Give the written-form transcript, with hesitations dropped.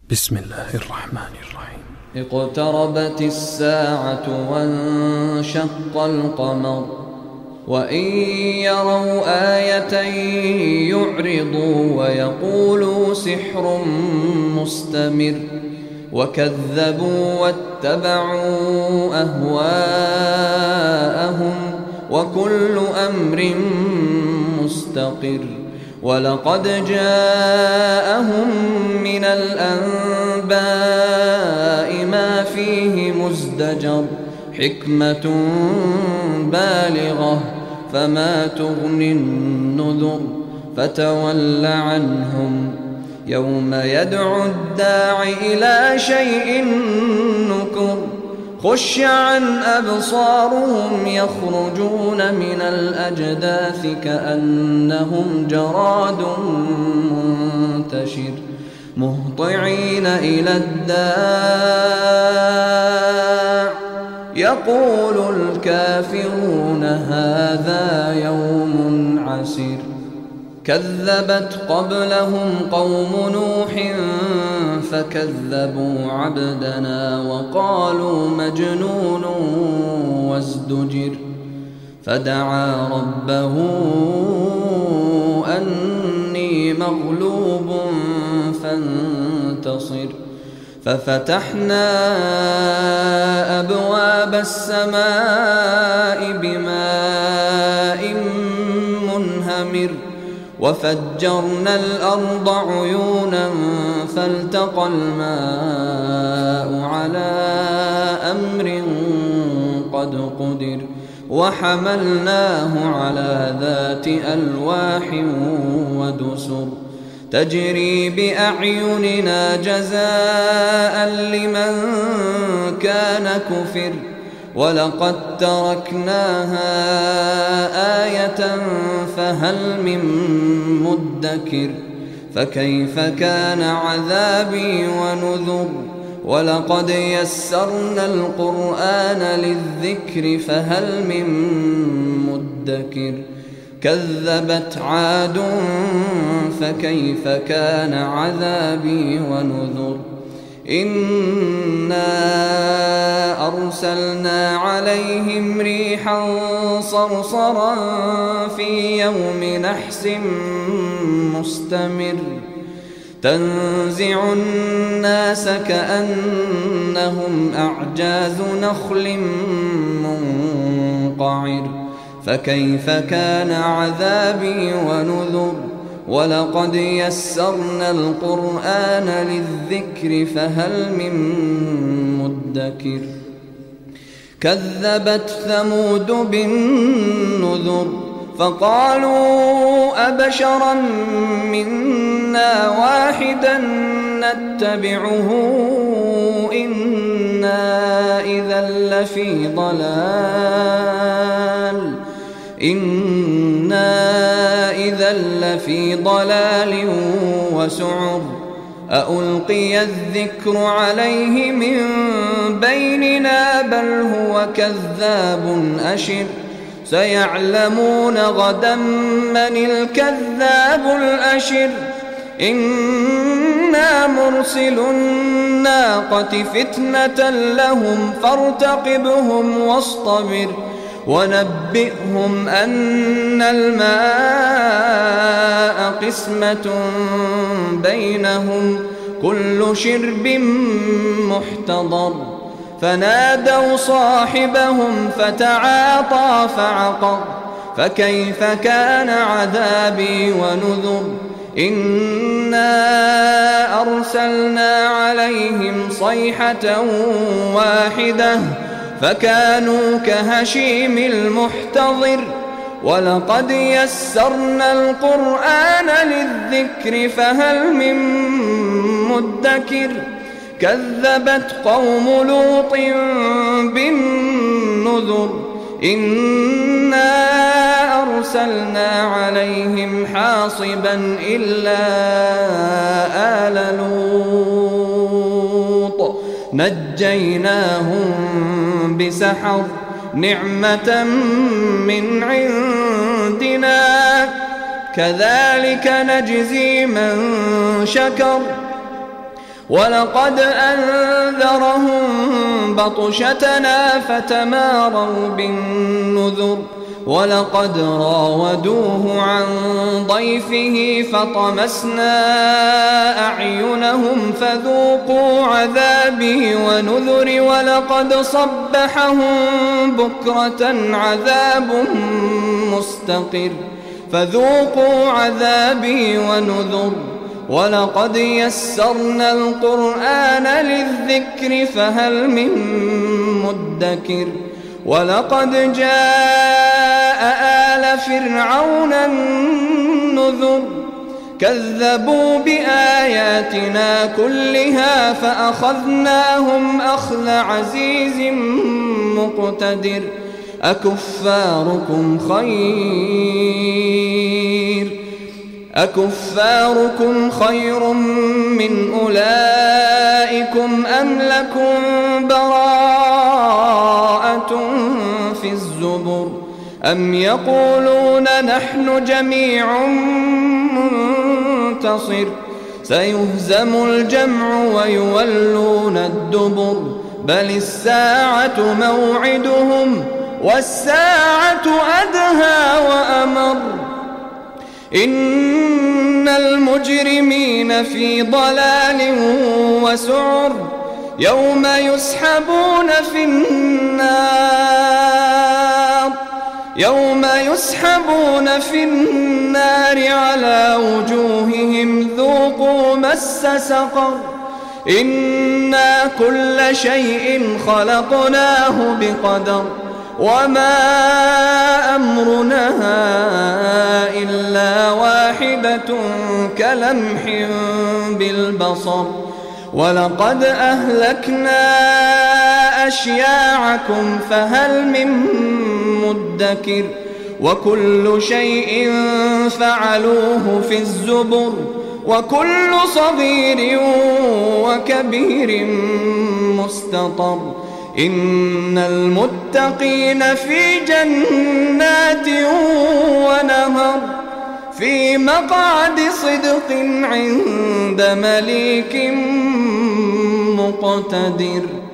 بسم الله الرحمن الرحيم. اقتربت الساعة وانشق القمر وإن يروا آية يعرضوا ويقولوا سحر مستمر وكذبوا واتبعوا أهواءهم وكل أمر مستقر ولقد جاءهم من الأنباء ما فيه مزدجر حكمة بالغة فما تغني النذر فتول عنهم يوم يدعو الداع إلى شيء نكر خش عن أبصارهم يخرجون من الأجداث كأنهم جراد منتشر مهطعين إلى الداع يقول الكافرون هذا يوم عسير كذبت قبلهم قوم نوح فكذبوا عبدنا وقالوا مجنون وازدجر فدعا ربه أني مغلوب فانتصر ففتحنا أبواب السماء بماء منهمر وفجرنا الأرض عيونا فالتقى الماء على أمر قد قدر وحملناه على ذات ألواح ودسر تجري بأعيننا جزاء لمن كان كفر ولقد تركناها آية فهل من مدكر فكيف كان عذابي ونذر ولقد يسرنا القرآن للذكر فهل من مدكر كذبت عاد فكيف كان عذابي ونذر إنا أرسلنا عليهم ريحا صرصرا في يوم نحس مستمر تنزع الناس كأنهم أعجاز نخل منقعر فكيف كان عذابي ونذر ولقد يسرنا القرآن للذكر فهل من مدكر كذبت ثمود بالنذر فقالوا أبشرا منا واحدا نتبعه إنا إذا لفي ضلال وسعر أألقي الذكر عليه من بيننا بل هو كذاب أشر سيعلمون غدا من الكذاب الأشر إنا مرسل الناقة فتنة لهم فارتقبهم واصطبر ونبئهم أن الماء قسمة بينهم كل شرب محتضر فنادوا صاحبهم فتعاطى فعقر فكيف كان عذابي ونذر إنا أرسلنا عليهم صيحة واحدة فكانوا كهشيم المحتضر ولقد يسرنا القرآن للذكر فهل من مدكر كذبت قوم لوط بالنذر إنا أرسلنا عليهم حاصبا إلا آل لوط نجيناهم بسحر نعمة من عندنا كذلك نجزي من شكر ولقد أنذرهم بطشتنا فتماروا بالنذر ولقد راودوه عن ضيفه فطمسنا أعينهم فذوقوا عذابي ونذر ولقد صبحهم بكرة عذاب مستقر فذوقوا عذابي ونذر ولقد يسرنا القرآن للذكر فهل من مدكر ولقد جاء آل فرعون النذر كذبوا بآياتنا كلها فأخذناهم أخذ عزيز مقتدر أكفاركم خير من أولئكم أم لكم براءة في الزبر أم يقولون نحن جميع منتصر سيهزم الجمع ويولون الدبر بل الساعة موعدهم والساعة أدهى وأمر إن المجرمين في ضلال وسعر يوم يسحبون في النار على وجوههم ذوقوا مس سقر إنا كل شيء خلقناه بقدر وما أمرنا إلا واحدة كلمح بالبصر ولقد أهلكنا أشياعكم فهل من مدكر وكل شيء فعلوه في الزبر وكل صغير وكبير مستطر إن المتقين في جنات ونهر في مقعد صدق عند مليك مقتدر.